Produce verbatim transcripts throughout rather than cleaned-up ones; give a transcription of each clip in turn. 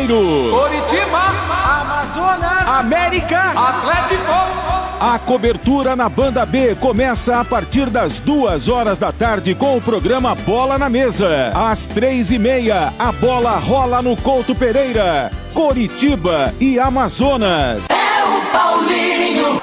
Mineiro, Coritiba, Amazonas, América, Atlético. A cobertura na Banda B começa a partir das duas horas da tarde com o programa Bola na Mesa. Às três e meia, a bola rola no Couto Pereira, Coritiba e Amazonas. É o Paulinho.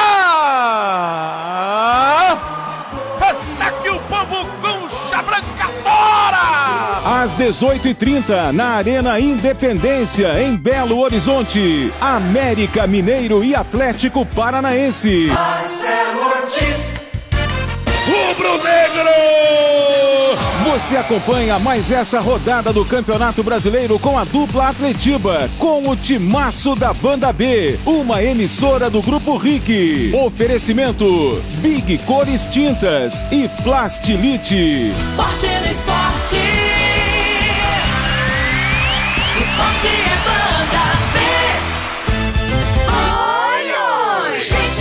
Ah! Está aqui o povo concha branca fora! Às dezoito e trinta, na Arena Independência, em Belo Horizonte, América Mineiro e Atlético Paranaense. Marcelo Ortiz. Rubro-Negro! Você acompanha mais essa rodada do Campeonato Brasileiro com a dupla Atletiba, com o timaço da Banda B, uma emissora do Grupo R I C. Oferecimento Big Cores Tintas e Plastilite. Forte no esporte. Esporte é Banda B. Oi, oi, gente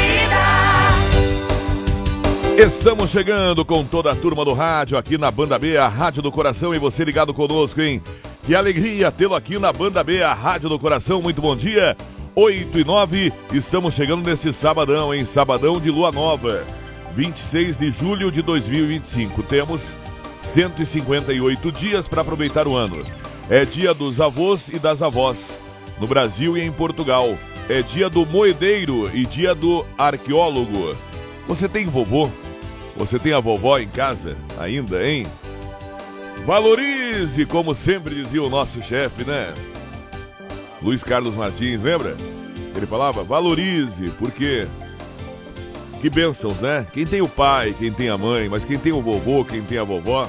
querida. Estamos chegando com toda a turma do rádio aqui na Banda B, a Rádio do Coração, e você ligado conosco, hein? Que alegria tê-lo aqui na Banda B, a Rádio do Coração. Muito bom dia, oito e nove, estamos chegando neste sabadão, hein? Sabadão de lua nova, vinte e seis de julho de dois mil e vinte e cinco. Temos cento e cinquenta e oito dias para aproveitar o ano. É dia dos avós e das avós, no Brasil e em Portugal. É dia do moedeiro e dia do arqueólogo. Você tem vovô? Você tem a vovó em casa ainda, hein? Valorize, como sempre dizia o nosso chefe, né? Luiz Carlos Martins, lembra? Ele falava, valorize, porque... Que bênçãos, né? Quem tem o pai, quem tem a mãe, mas quem tem o vovô, quem tem a vovó...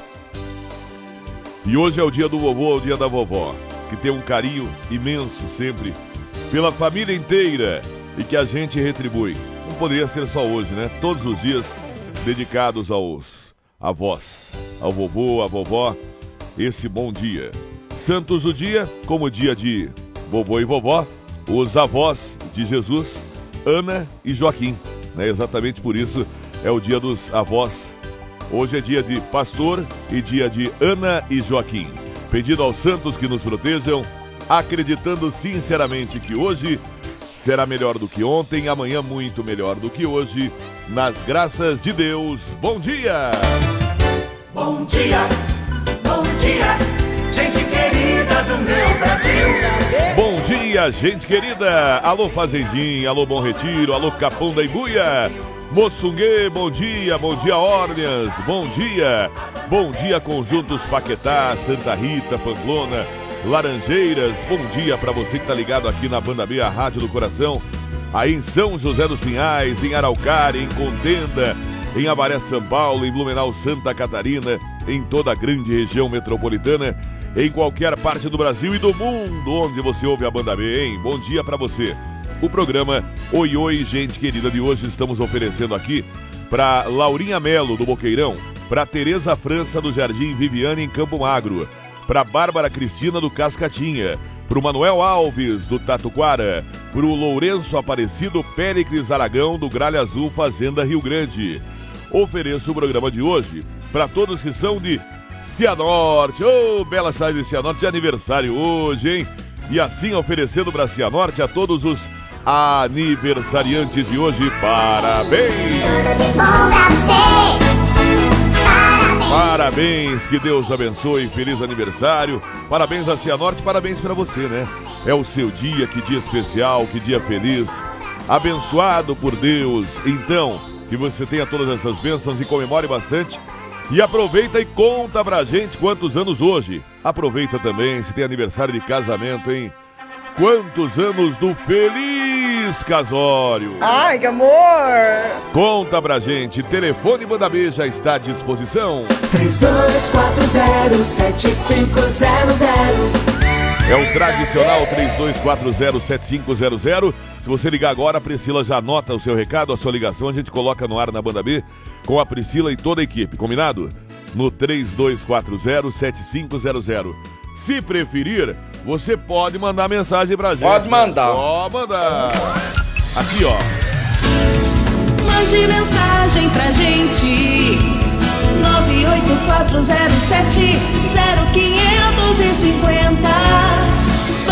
E hoje é o dia do vovô, o dia da vovó, que tem um carinho imenso sempre pela família inteira e que a gente retribui. Não poderia ser só hoje, né? Todos os dias dedicados aos avós, ao vovô, à vovó, esse bom dia. Santos do dia, como dia de vovô e vovó, os avós de Jesus, Ana e Joaquim, né? Exatamente por isso é o dia dos avós. Hoje é dia de pastor e dia de Ana e Joaquim. Pedindo aos santos que nos protejam, acreditando sinceramente que hoje será melhor do que ontem, amanhã muito melhor do que hoje, nas graças de Deus. Bom dia! Bom dia, bom dia, gente querida do meu Brasil. Bom dia, gente querida! Alô Fazendinha, alô Bom Retiro, alô Capão da Imbuia, Moçungue, bom dia, bom dia Órneas, bom dia, bom dia Conjuntos Paquetá, Santa Rita, Pamplona, Laranjeiras, bom dia para você que tá ligado aqui na Banda B, a Rádio do Coração, aí em São José dos Pinhais, em Araucária, em Contenda, em Avaré, São Paulo, em Blumenau, Santa Catarina, em toda a grande região metropolitana, em qualquer parte do Brasil e do mundo onde você ouve a Banda B, hein? Bom dia para você. O programa Oi Oi Gente Querida de hoje estamos oferecendo aqui para Laurinha Melo do Boqueirão, para Tereza França do Jardim Viviane em Campo Magro, para Bárbara Cristina do Cascatinha, para o Manuel Alves do Tatuquara, para o Lourenço Aparecido Péricles Aragão do Gralha Azul Fazenda Rio Grande. Ofereço o programa de hoje para todos que são de Cianorte. Ô, oh, bela cidade de Cianorte, de aniversário hoje, hein? E assim oferecendo para Cianorte a todos os aniversariantes de hoje, parabéns! Tudo de bom pra você. Parabéns! Parabéns, que Deus abençoe, feliz aniversário. Parabéns a Cianorte, parabéns pra você, né? É o seu dia, que dia especial, que dia feliz, abençoado por Deus. Então, que você tenha todas essas bênçãos e comemore bastante. E aproveita e conta pra gente quantos anos hoje. Aproveita também se tem aniversário de casamento, hein? Quantos anos do feliz casório? Ai, que amor! Conta pra gente, telefone Banda B já está à disposição. três dois quatro zero sete cinco zero zero. É o tradicional três dois quatro zero sete cinco zero zero. Se você ligar agora, a Priscila já anota o seu recado, a sua ligação, a gente coloca no ar na Banda B com a Priscila e toda a equipe, combinado? No três dois quatro zero sete cinco zero zero. Se preferir, você pode mandar mensagem pra gente. Pode mandar. Pode mandar. Aqui, ó. Mande mensagem pra gente. nove oito quatro zero sete zero quinhentos e cinquenta.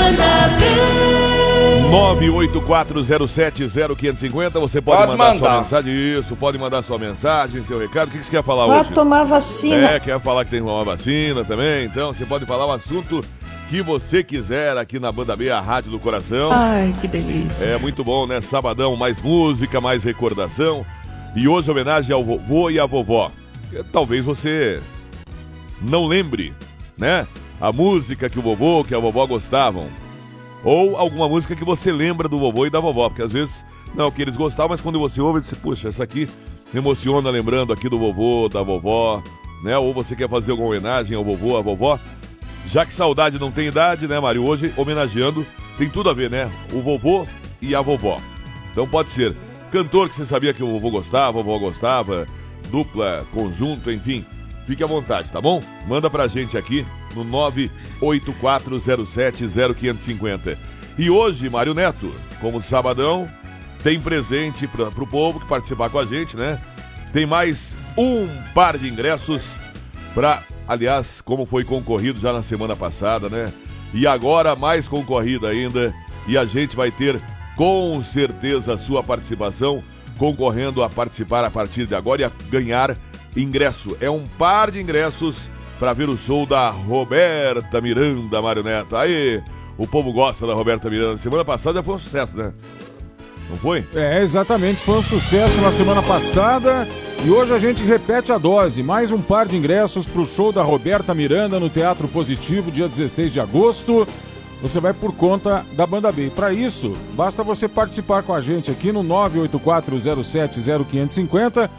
nove oito quatro zero sete zero cinco cinco zero. Você pode, Pode mandar, mandar. sua mensagem. Isso, pode mandar sua mensagem, seu recado. O que que você quer falar Vai hoje? tomar vacina. É, quer falar que tem uma vacina também. Então, você pode falar o assunto que você quiser aqui na Banda B, a Rádio do Coração. Ai, que delícia. É muito bom, né? Sabadão, mais música, mais recordação. E hoje, homenagem ao vovô e à vovó. Talvez você não lembre, né? A música que o vovô, que a vovó gostavam. Ou alguma música que você lembra do vovô e da vovó. Porque às vezes, não, que eles gostavam, mas quando você ouve, você, puxa, essa aqui me emociona lembrando aqui do vovô, da vovó, né? Ou você quer fazer alguma homenagem ao vovô, à vovó. Já que saudade não tem idade, né, Mário? Hoje, homenageando, tem tudo a ver, né? O vovô e a vovó. Então pode ser cantor que você sabia que o vovô gostava, a vovó gostava, dupla, conjunto, enfim. Fique à vontade, tá bom? Manda pra gente aqui no nove oito quatro zero sete zero cinco cinco zero. E hoje, Mário Neto, como sabadão, tem presente pra, pro povo que participar com a gente, né? Tem mais um par de ingressos pra... Aliás, como foi concorrido já na semana passada, né? E agora mais concorrido ainda. E a gente vai ter, com certeza, a sua participação, concorrendo a participar a partir de agora e a ganhar ingresso. É um par de ingressos para ver o show da Roberta Miranda, Mário Neto. Aí, o povo gosta da Roberta Miranda. Semana passada já foi um sucesso, né? Não foi? É, exatamente, foi um sucesso na semana passada e hoje a gente repete a dose, mais um par de ingressos para o show da Roberta Miranda no Teatro Positivo, dia dezesseis de agosto. Você vai por conta da Banda B. Para isso, basta você participar com a gente aqui no nove oito quatro zero sete zero cinco cinco zero